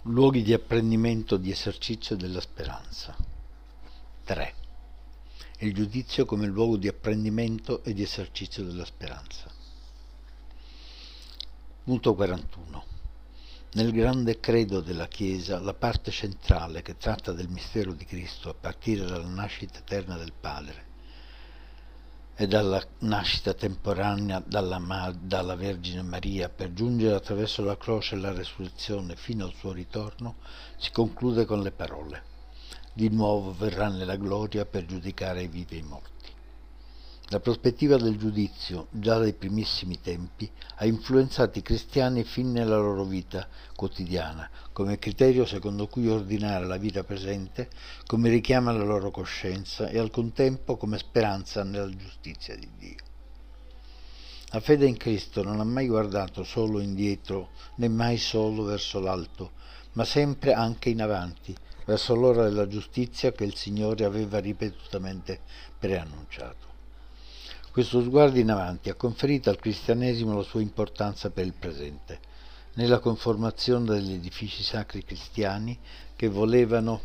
Luoghi di apprendimento, di esercizio della speranza. 3. Il giudizio come luogo di apprendimento e di esercizio della speranza. Punto 41. Nel grande credo della Chiesa, la parte centrale che tratta del mistero di Cristo a partire dalla nascita eterna del Padre e dalla nascita temporanea dalla Vergine Maria per giungere attraverso la croce e la resurrezione fino al suo ritorno, si conclude con le parole: di nuovo verrà nella gloria per giudicare i vivi e i morti. La prospettiva del giudizio, già dai primissimi tempi, ha influenzato i cristiani fin nella loro vita quotidiana, come criterio secondo cui ordinare la vita presente, come richiama la loro coscienza e al contempo come speranza nella giustizia di Dio. La fede in Cristo non ha mai guardato solo indietro, né mai solo verso l'alto, ma sempre anche in avanti, verso l'ora della giustizia che il Signore aveva ripetutamente preannunciato. Questo sguardo in avanti ha conferito al cristianesimo la sua importanza per il presente, nella conformazione degli edifici sacri cristiani che volevano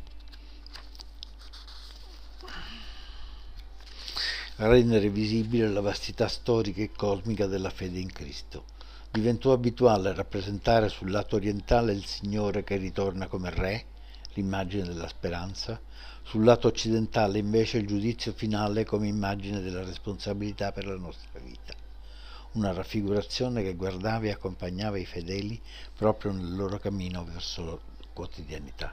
rendere visibile la vastità storica e cosmica della fede in Cristo. Diventò abituale rappresentare sul lato orientale il Signore che ritorna come Re, l'immagine della speranza, sul lato occidentale invece il giudizio finale come immagine della responsabilità per la nostra vita. Una raffigurazione che guardava e accompagnava i fedeli proprio nel loro cammino verso la quotidianità.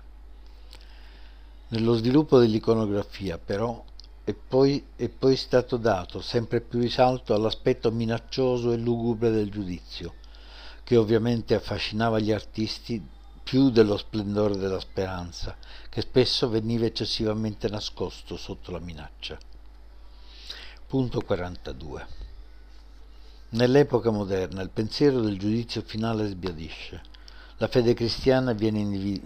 Nello sviluppo dell'iconografia, però, è poi stato dato sempre più risalto all'aspetto minaccioso e lugubre del giudizio, che ovviamente affascinava gli artisti più dello splendore della speranza, che spesso veniva eccessivamente nascosto sotto la minaccia. Punto 42. Nell'epoca moderna il pensiero del giudizio finale sbiadisce. La fede cristiana viene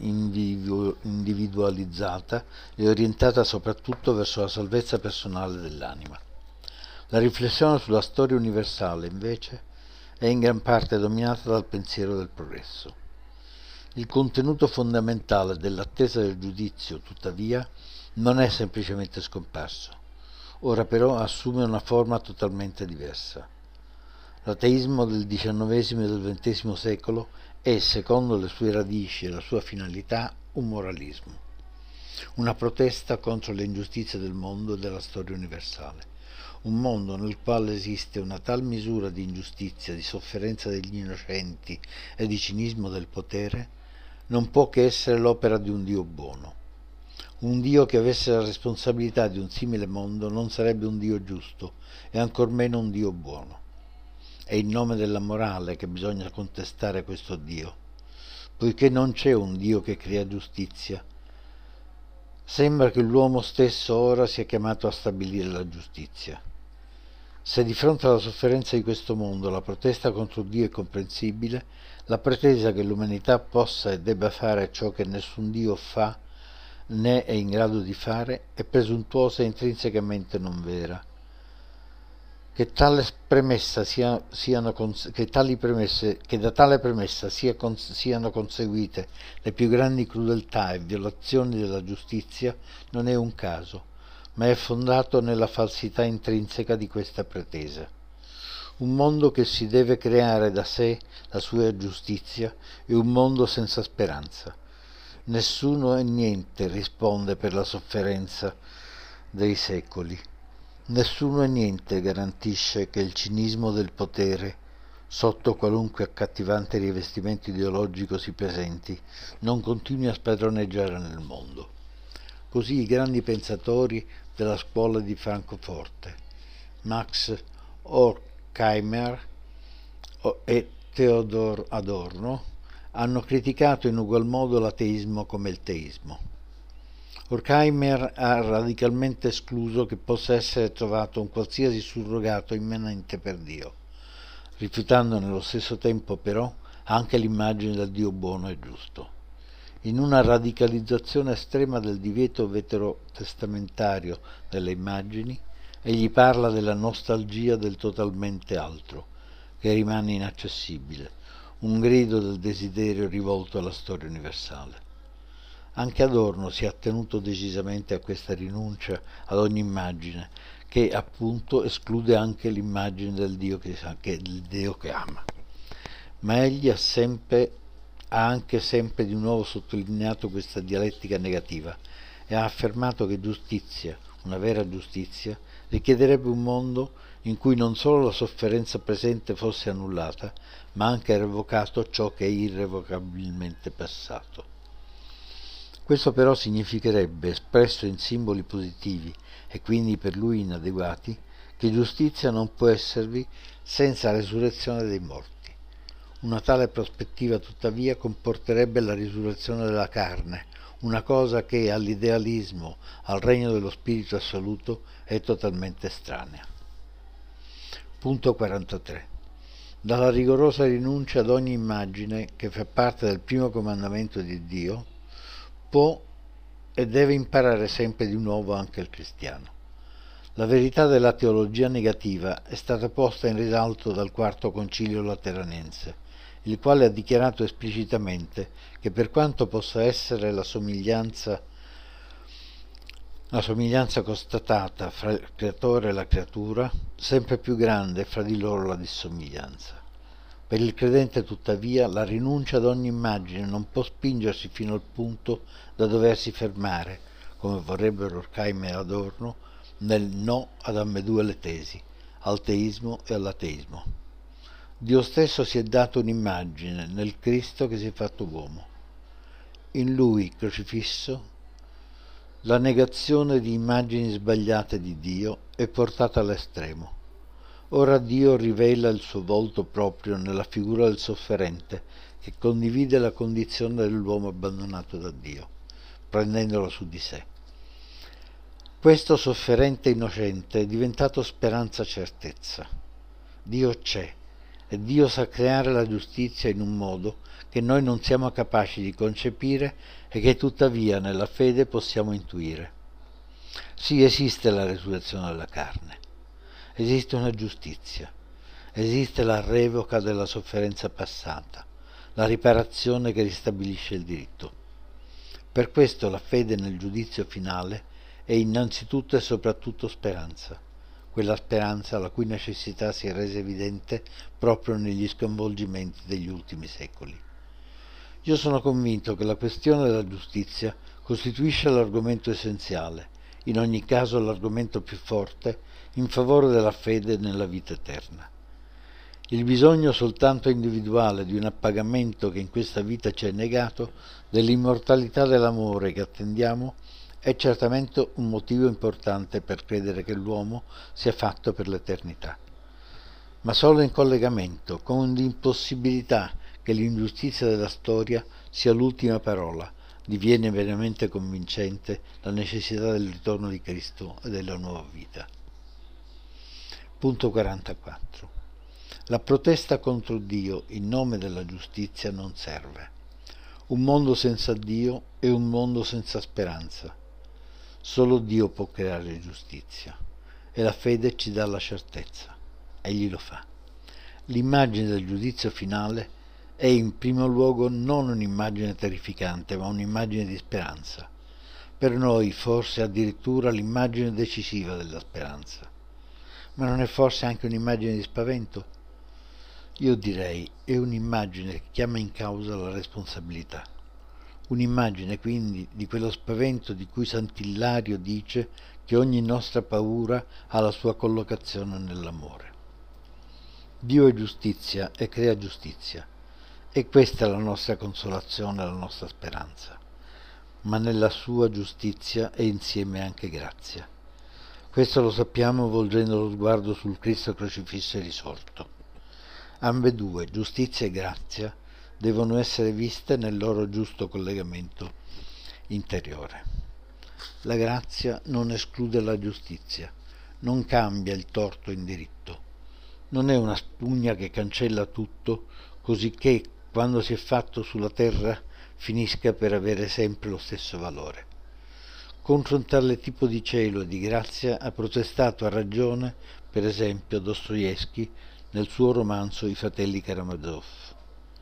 individualizzata e orientata soprattutto verso la salvezza personale dell'anima. La riflessione sulla storia universale, invece, è in gran parte dominata dal pensiero del progresso. Il contenuto fondamentale dell'attesa del giudizio, tuttavia, non è semplicemente scomparso. Ora però assume una forma totalmente diversa. L'ateismo del XIX e del XX secolo è, secondo le sue radici e la sua finalità, un moralismo, una protesta contro le ingiustizie del mondo e della storia universale, un mondo nel quale esiste una tal misura di ingiustizia, di sofferenza degli innocenti e di cinismo del potere, non può che essere l'opera di un Dio buono. Un Dio che avesse la responsabilità di un simile mondo non sarebbe un Dio giusto e ancor meno un Dio buono. È in nome della morale che bisogna contestare questo Dio, poiché non c'è un Dio che crea giustizia. Sembra che l'uomo stesso ora sia chiamato a stabilire la giustizia. Se di fronte alla sofferenza di questo mondo la protesta contro Dio è comprensibile, la pretesa che l'umanità possa e debba fare ciò che nessun Dio fa né è in grado di fare è presuntuosa e intrinsecamente non vera. Che da tale premessa siano conseguite le più grandi crudeltà e violazioni della giustizia non è un caso, ma è fondato nella falsità intrinseca di questa pretesa. Un mondo che si deve creare da sé la sua giustizia è un mondo senza speranza. Nessuno e niente risponde per la sofferenza dei secoli. Nessuno e niente garantisce che il cinismo del potere, sotto qualunque accattivante rivestimento ideologico si presenti, non continui a spadroneggiare nel mondo. Così i grandi pensatori della scuola di Francoforte, Max Horkheimer e Theodor Adorno, hanno criticato in ugual modo l'ateismo come il teismo. Horkheimer ha radicalmente escluso che possa essere trovato un qualsiasi surrogato immanente per Dio, rifiutando nello stesso tempo però anche l'immagine del Dio buono e giusto. In una radicalizzazione estrema del divieto veterotestamentario delle immagini, egli parla della nostalgia del totalmente altro, che rimane inaccessibile, un grido del desiderio rivolto alla storia universale. Anche Adorno si è attenuto decisamente a questa rinuncia ad ogni immagine, che appunto esclude anche l'immagine del Dio che ama. Ma egli ha anche sempre di nuovo sottolineato questa dialettica negativa e ha affermato che giustizia, una vera giustizia, richiederebbe un mondo in cui non solo la sofferenza presente fosse annullata, ma anche revocato ciò che è irrevocabilmente passato. Questo però significherebbe, espresso in simboli positivi e quindi per lui inadeguati, che giustizia non può esservi senza resurrezione dei morti. Una tale prospettiva tuttavia comporterebbe la risurrezione della carne, una cosa che all'idealismo, al regno dello spirito assoluto, è totalmente estranea. Punto 43. Dalla rigorosa rinuncia ad ogni immagine che fa parte del primo comandamento di Dio, può e deve imparare sempre di nuovo anche il cristiano. La verità della teologia negativa è stata posta in risalto dal Quarto Concilio Lateranense, il quale ha dichiarato esplicitamente che per quanto possa essere la somiglianza constatata fra il creatore e la creatura, sempre più grande è fra di loro la dissomiglianza. Per il credente, tuttavia, la rinuncia ad ogni immagine non può spingersi fino al punto da doversi fermare, come vorrebbero Durkheim e Adorno, nel no ad ambedue le tesi, al teismo e all'ateismo. Dio stesso si è dato un'immagine nel Cristo che si è fatto uomo. In Lui, crocifisso, la negazione di immagini sbagliate di Dio è portata all'estremo. Ora Dio rivela il suo volto proprio nella figura del sofferente che condivide la condizione dell'uomo abbandonato da Dio, prendendolo su di sé. Questo sofferente innocente è diventato speranza certezza. Dio c'è e Dio sa creare la giustizia in un modo che noi non siamo capaci di concepire e che tuttavia nella fede possiamo intuire. Sì, esiste la resurrezione della carne. Esiste una giustizia, esiste la revoca della sofferenza passata, la riparazione che ristabilisce il diritto. Per questo la fede nel giudizio finale è innanzitutto e soprattutto speranza, quella speranza la cui necessità si è resa evidente proprio negli sconvolgimenti degli ultimi secoli. Io sono convinto che la questione della giustizia costituisce l'argomento essenziale, in ogni caso l'argomento più forte, in favore della fede nella vita eterna. Il bisogno soltanto individuale di un appagamento che in questa vita ci è negato, dell'immortalità dell'amore che attendiamo, è certamente un motivo importante per credere che l'uomo sia fatto per l'eternità. Ma solo in collegamento con l'impossibilità che l'ingiustizia della storia sia l'ultima parola, diviene veramente convincente la necessità del ritorno di Cristo e della nuova vita. Punto 44. La protesta contro Dio in nome della giustizia non serve. Un mondo senza Dio è un mondo senza speranza. Solo Dio può creare giustizia e la fede ci dà la certezza. Egli lo fa. L'immagine del giudizio finale è in primo luogo non un'immagine terrificante, ma un'immagine di speranza. Per noi forse addirittura l'immagine decisiva della speranza. Ma non è forse anche un'immagine di spavento? Io direi è un'immagine che chiama in causa la responsabilità. Un'immagine quindi di quello spavento di cui Sant'Illario dice che ogni nostra paura ha la sua collocazione nell'amore. Dio è giustizia e crea giustizia, e questa è la nostra consolazione e la nostra speranza. Ma nella sua giustizia è insieme anche grazia. Questo lo sappiamo volgendo lo sguardo sul Cristo crocifisso e risorto. Ambedue, giustizia e grazia, devono essere viste nel loro giusto collegamento interiore. La grazia non esclude la giustizia, non cambia il torto in diritto. Non è una spugna che cancella tutto, cosicché quando si è fatto sulla terra finisca per avere sempre lo stesso valore. Contro un tale tipo di cielo e di grazia ha protestato a ragione, per esempio, Dostoevskij nel suo romanzo I fratelli Karamazov.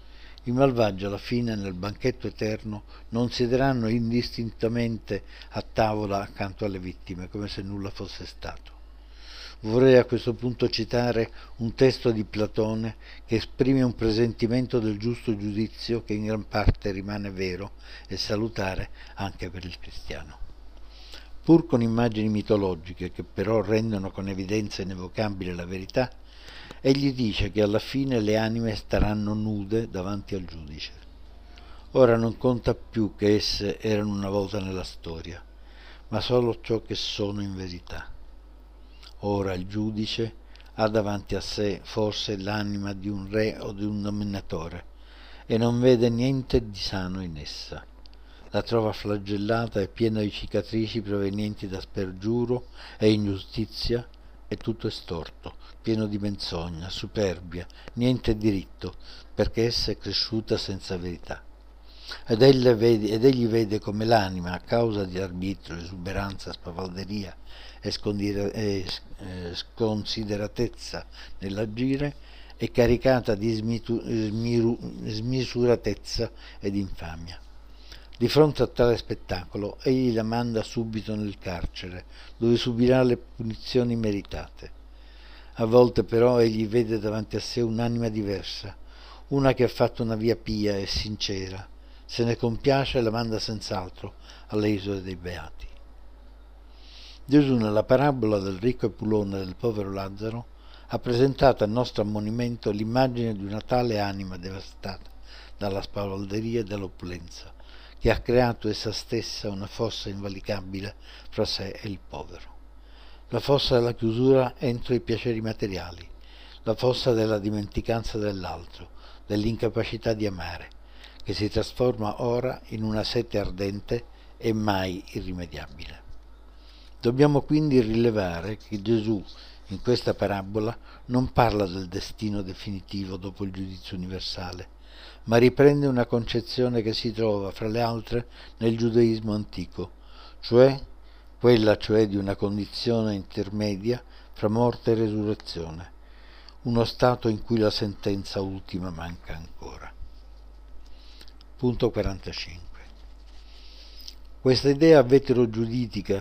I malvagi alla fine nel banchetto eterno non siederanno indistintamente a tavola accanto alle vittime, come se nulla fosse stato. Vorrei a questo punto citare un testo di Platone che esprime un presentimento del giusto giudizio che in gran parte rimane vero e salutare anche per il cristiano. Pur con immagini mitologiche che però rendono con evidenza inevocabile la verità, egli dice che alla fine le anime staranno nude davanti al giudice. Ora non conta più che esse erano una volta nella storia, ma solo ciò che sono in verità. Ora il giudice ha davanti a sé forse l'anima di un re o di un dominatore e non vede niente di sano in essa. La trova flagellata e piena di cicatrici provenienti da spergiuro e ingiustizia, e tutto è storto, pieno di menzogna, superbia, niente diritto, perché essa è cresciuta senza verità. Ed egli vede come l'anima, a causa di arbitrio, esuberanza, spavalderia e sconsideratezza nell'agire, è caricata di smisuratezza ed infamia. Di fronte a tale spettacolo, egli la manda subito nel carcere, dove subirà le punizioni meritate. A volte però egli vede davanti a sé un'anima diversa, una che ha fatto una via pia e sincera, se ne compiace e la manda senz'altro alle isole dei beati. Gesù nella parabola del ricco Epulone e del povero Lazzaro ha presentato al nostro ammonimento l'immagine di una tale anima devastata dalla spavalderia e dall'opulenza, che ha creato essa stessa una fossa invalicabile fra sé e il povero. La fossa della chiusura entro i piaceri materiali, la fossa della dimenticanza dell'altro, dell'incapacità di amare, che si trasforma ora in una sete ardente e mai irrimediabile. Dobbiamo quindi rilevare che Gesù, in questa parabola, non parla del destino definitivo dopo il giudizio universale, ma riprende una concezione che si trova, fra le altre, nel giudaismo antico, quella di una condizione intermedia fra morte e resurrezione, uno stato in cui la sentenza ultima manca ancora. Punto 45. Questa idea veterogiudaica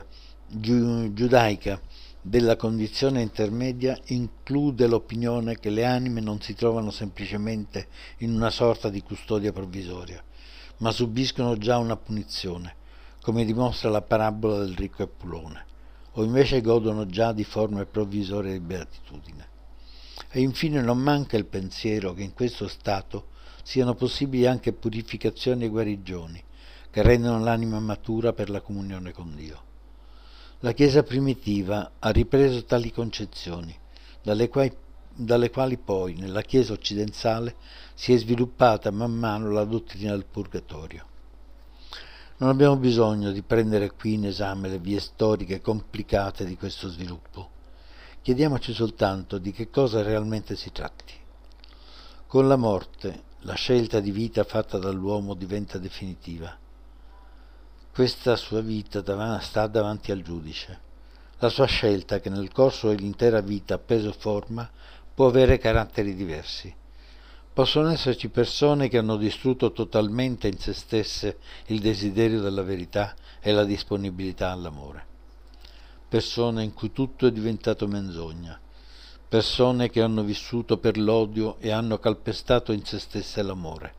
della condizione intermedia include l'opinione che le anime non si trovano semplicemente in una sorta di custodia provvisoria, ma subiscono già una punizione, come dimostra la parabola del ricco Epulone, o invece godono già di forme provvisorie di beatitudine. E infine non manca il pensiero che in questo stato siano possibili anche purificazioni e guarigioni, che rendono l'anima matura per la comunione con Dio. La Chiesa primitiva ha ripreso tali concezioni, dalle quali poi nella Chiesa occidentale si è sviluppata man mano la dottrina del purgatorio. Non abbiamo bisogno di prendere qui in esame le vie storiche complicate di questo sviluppo. Chiediamoci soltanto di che cosa realmente si tratti. Con la morte, la scelta di vita fatta dall'uomo diventa definitiva. Questa sua vita sta davanti al giudice. La sua scelta, che nel corso dell'intera vita ha preso forma, può avere caratteri diversi. Possono esserci persone che hanno distrutto totalmente in se stesse il desiderio della verità e la disponibilità all'amore. Persone in cui tutto è diventato menzogna. Persone che hanno vissuto per l'odio e hanno calpestato in se stesse l'amore.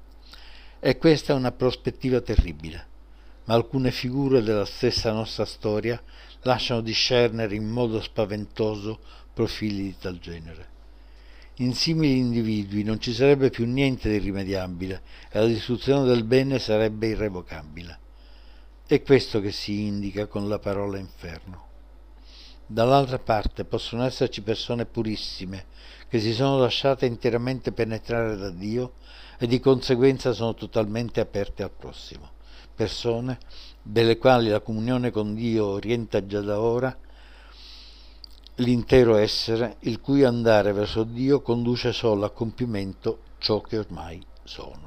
E questa è una prospettiva terribile, ma alcune figure della stessa nostra storia lasciano discernere in modo spaventoso profili di tal genere. In simili individui non ci sarebbe più niente di irrimediabile e la distruzione del bene sarebbe irrevocabile. È questo che si indica con la parola inferno. Dall'altra parte possono esserci persone purissime che si sono lasciate interamente penetrare da Dio e di conseguenza sono totalmente aperte al prossimo. Persone delle quali la comunione con Dio orienta già da ora l'intero essere, il cui andare verso Dio conduce solo a compimento ciò che ormai sono.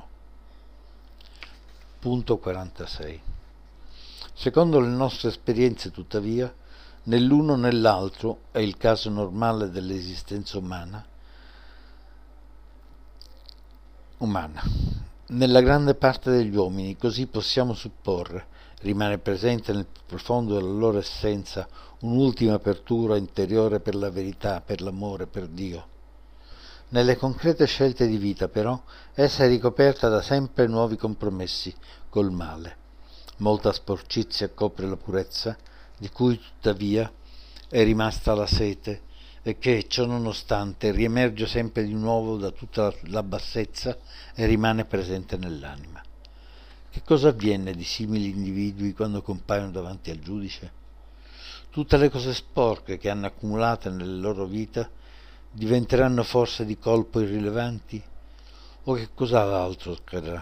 Punto 46. Secondo le nostre esperienze, tuttavia, nell'uno o nell'altro, è il caso normale dell'esistenza umana, Nella grande parte degli uomini, così possiamo supporre, rimane presente nel profondo della loro essenza un'ultima apertura interiore per la verità, per l'amore, per Dio. Nelle concrete scelte di vita, però, essa è ricoperta da sempre nuovi compromessi col male. Molta sporcizia copre la purezza, di cui tuttavia è rimasta la sete, e che, ciò nonostante, riemerge sempre di nuovo da tutta la bassezza e rimane presente nell'anima. Che cosa avviene di simili individui quando compaiono davanti al giudice? Tutte le cose sporche che hanno accumulato nelle loro vite diventeranno forse di colpo irrilevanti? O che cos'altro accadrà?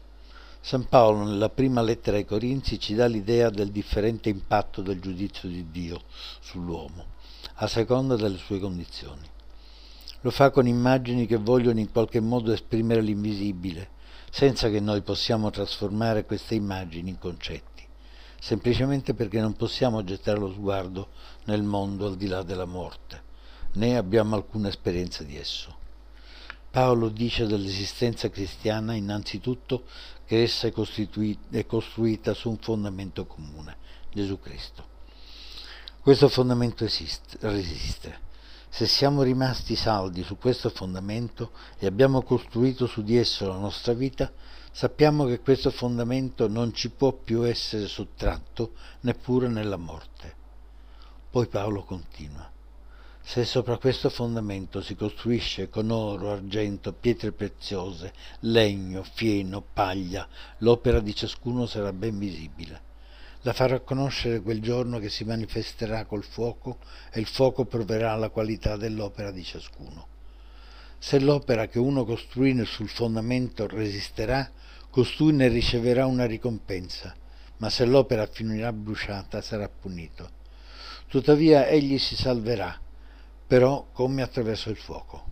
San Paolo nella prima lettera ai Corinzi ci dà l'idea del differente impatto del giudizio di Dio sull'uomo, a seconda delle sue condizioni. Lo fa con immagini che vogliono in qualche modo esprimere l'invisibile, senza che noi possiamo trasformare queste immagini in concetti, semplicemente perché non possiamo gettare lo sguardo nel mondo al di là della morte, né abbiamo alcuna esperienza di esso. Paolo dice dell'esistenza cristiana innanzitutto che essa è costruita su un fondamento comune, Gesù Cristo. Questo fondamento resiste. Se siamo rimasti saldi su questo fondamento e abbiamo costruito su di esso la nostra vita, sappiamo che questo fondamento non ci può più essere sottratto neppure nella morte. Poi Paolo continua. Se sopra questo fondamento si costruisce con oro, argento, pietre preziose, legno, fieno, paglia, l'opera di ciascuno sarà ben visibile. La farà conoscere quel giorno che si manifesterà col fuoco e il fuoco proverà la qualità dell'opera di ciascuno. Se l'opera che uno costruì sul fondamento resisterà, costui ne riceverà una ricompensa, ma se l'opera finirà bruciata sarà punito. Tuttavia egli si salverà, però come attraverso il fuoco.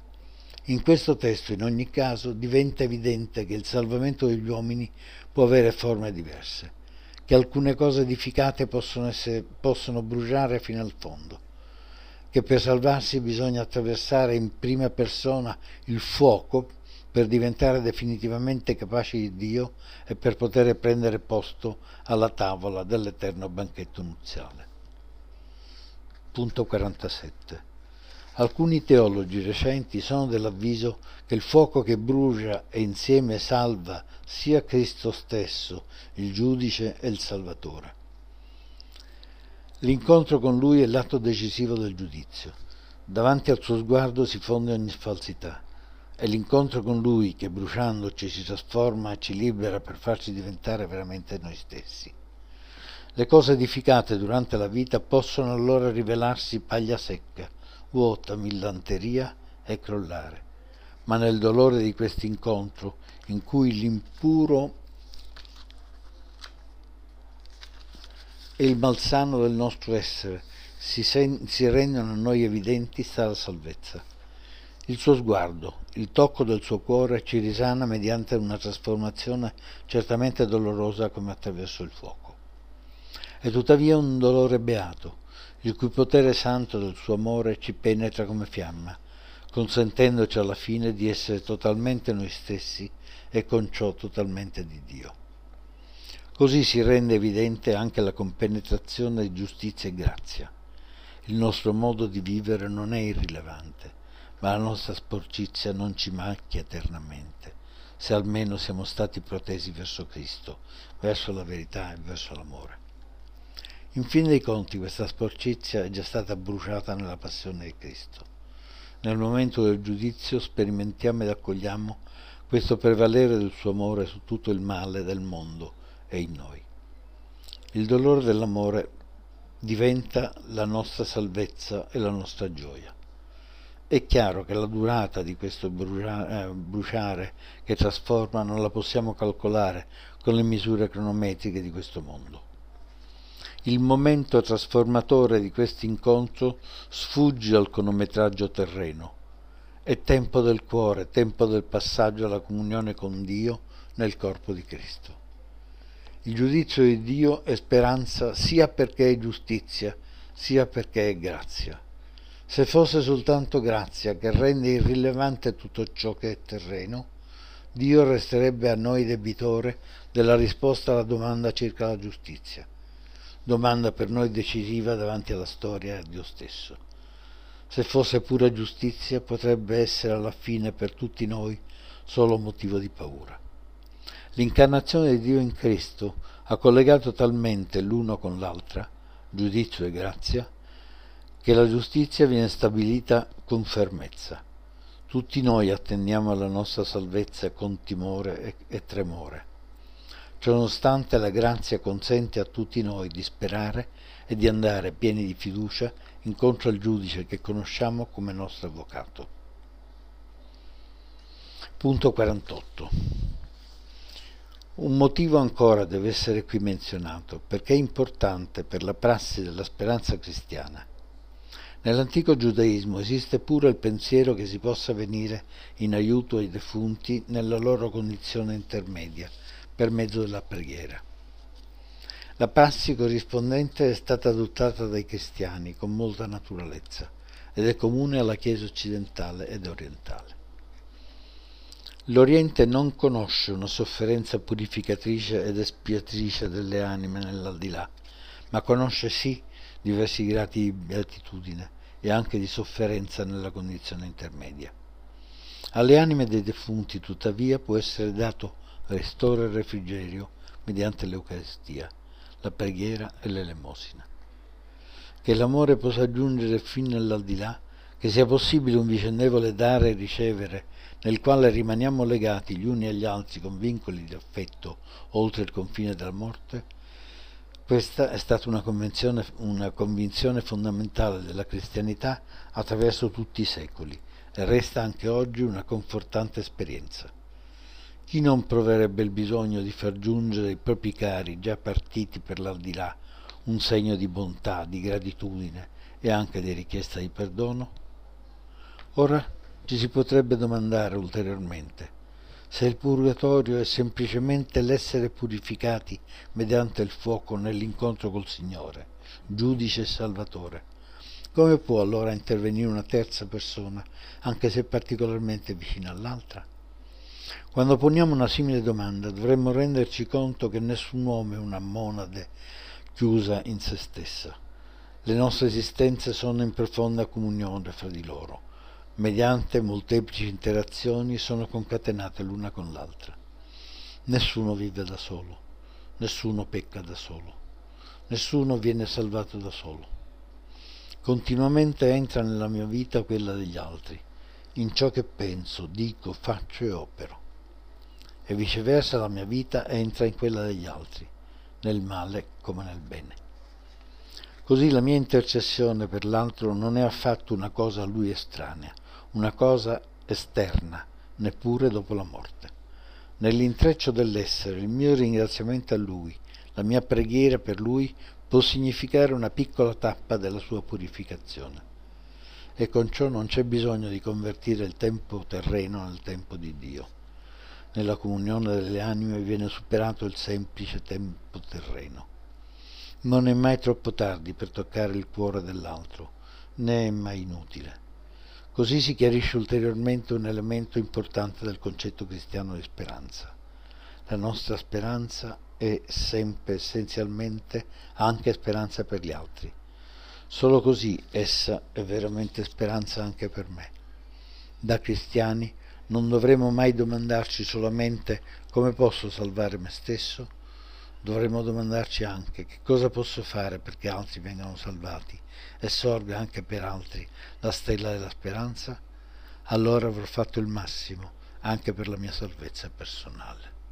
In questo testo, in ogni caso, diventa evidente che il salvamento degli uomini può avere forme diverse, che alcune cose edificate possono bruciare fino al fondo, che per salvarsi bisogna attraversare in prima persona il fuoco per diventare definitivamente capaci di Dio e per poter prendere posto alla tavola dell'eterno banchetto nuziale. Punto 47. Alcuni teologi recenti sono dell'avviso che il fuoco che brucia e insieme salva sia Cristo stesso, il giudice e il Salvatore. L'incontro con Lui è l'atto decisivo del giudizio. Davanti al suo sguardo si fonde ogni falsità. È l'incontro con Lui che, bruciandoci, ci trasforma e ci libera per farci diventare veramente noi stessi. Le cose edificate durante la vita possono allora rivelarsi paglia secca, vuota, millanteria e crollare. Ma nel dolore di questo incontro, in cui l'impuro e il malsano del nostro essere si rendono a noi evidenti, sta la salvezza. Il suo sguardo, il tocco del suo cuore ci risana mediante una trasformazione certamente dolorosa come attraverso il fuoco. È tuttavia un dolore beato, il cui potere santo del suo amore ci penetra come fiamma, consentendoci alla fine di essere totalmente noi stessi e con ciò totalmente di Dio. Così si rende evidente anche la compenetrazione di giustizia e grazia. Il nostro modo di vivere non è irrilevante, ma la nostra sporcizia non ci macchia eternamente, se almeno siamo stati protesi verso Cristo, verso la verità e verso l'amore. In fin dei conti questa sporcizia è già stata bruciata nella passione di Cristo. Nel momento del giudizio sperimentiamo ed accogliamo questo prevalere del suo amore su tutto il male del mondo e in noi. Il dolore dell'amore diventa la nostra salvezza e la nostra gioia. È chiaro che la durata di questo bruciare che trasforma non la possiamo calcolare con le misure cronometriche di questo mondo. Il momento trasformatore di questo incontro sfugge al cronometraggio terreno. È tempo del cuore, tempo del passaggio alla comunione con Dio nel corpo di Cristo. Il giudizio di Dio è speranza sia perché è giustizia, sia perché è grazia. Se fosse soltanto grazia che rende irrilevante tutto ciò che è terreno, Dio resterebbe a noi debitore della risposta alla domanda circa la giustizia, domanda per noi decisiva davanti alla storia e a Dio stesso. Se fosse pura giustizia, potrebbe essere alla fine per tutti noi solo motivo di paura. L'incarnazione di Dio in Cristo ha collegato talmente l'uno con l'altra, giudizio e grazia, che la giustizia viene stabilita con fermezza. Tutti noi attendiamo alla nostra salvezza con timore e tremore. Ciononostante la grazia consente a tutti noi di sperare e di andare pieni di fiducia incontro al giudice che conosciamo come nostro avvocato. Punto 48. Un motivo ancora deve essere qui menzionato, perché è importante per la prassi della speranza cristiana. Nell'antico giudaismo esiste pure il pensiero che si possa venire in aiuto ai defunti nella loro condizione intermedia, per mezzo della preghiera. La prassi corrispondente è stata adottata dai cristiani con molta naturalezza ed è comune alla Chiesa occidentale ed orientale. L'Oriente non conosce una sofferenza purificatrice ed espiatrice delle anime nell'aldilà, ma conosce sì diversi gradi di beatitudine e anche di sofferenza nella condizione intermedia. Alle anime dei defunti, tuttavia, può essere dato ristoro e refrigerio mediante l'Eucaristia, la preghiera e l'elemosina. Che l'amore possa giungere fin nell'aldilà, che sia possibile un vicendevole dare e ricevere, nel quale rimaniamo legati gli uni agli altri con vincoli di affetto oltre il confine della morte, questa è stata una convinzione fondamentale della cristianità attraverso tutti i secoli e resta anche oggi una confortante esperienza. Chi non proverebbe il bisogno di far giungere ai propri cari già partiti per l'aldilà un segno di bontà, di gratitudine e anche di richiesta di perdono? Ora ci si potrebbe domandare ulteriormente se il purgatorio è semplicemente l'essere purificati mediante il fuoco nell'incontro col Signore, giudice e salvatore. Come può allora intervenire una terza persona, anche se particolarmente vicina all'altra? Quando poniamo una simile domanda dovremmo renderci conto che nessun uomo è una monade chiusa in se stessa. Le nostre esistenze sono in profonda comunione fra di loro. Mediante molteplici interazioni sono concatenate l'una con l'altra. Nessuno vive da solo, nessuno pecca da solo, nessuno viene salvato da solo. Continuamente entra nella mia vita quella degli altri, in ciò che penso, dico, faccio e opero. E viceversa la mia vita entra in quella degli altri, nel male come nel bene. Così la mia intercessione per l'altro non è affatto una cosa a lui estranea, una cosa esterna, neppure dopo la morte. Nell'intreccio dell'essere, il mio ringraziamento a lui, la mia preghiera per lui, può significare una piccola tappa della sua purificazione. E con ciò non c'è bisogno di convertire il tempo terreno nel tempo di Dio. Nella comunione delle anime viene superato il semplice tempo terreno. Non è mai troppo tardi per toccare il cuore dell'altro, né è mai inutile. Così si chiarisce ulteriormente un elemento importante del concetto cristiano di speranza. La nostra speranza è sempre essenzialmente anche speranza per gli altri. Solo così essa è veramente speranza anche per me. Da cristiani non dovremo mai domandarci solamente come posso salvare me stesso, dovremmo domandarci anche che cosa posso fare perché altri vengano salvati e sorga anche per altri la stella della speranza. Allora avrò fatto il massimo anche per la mia salvezza personale.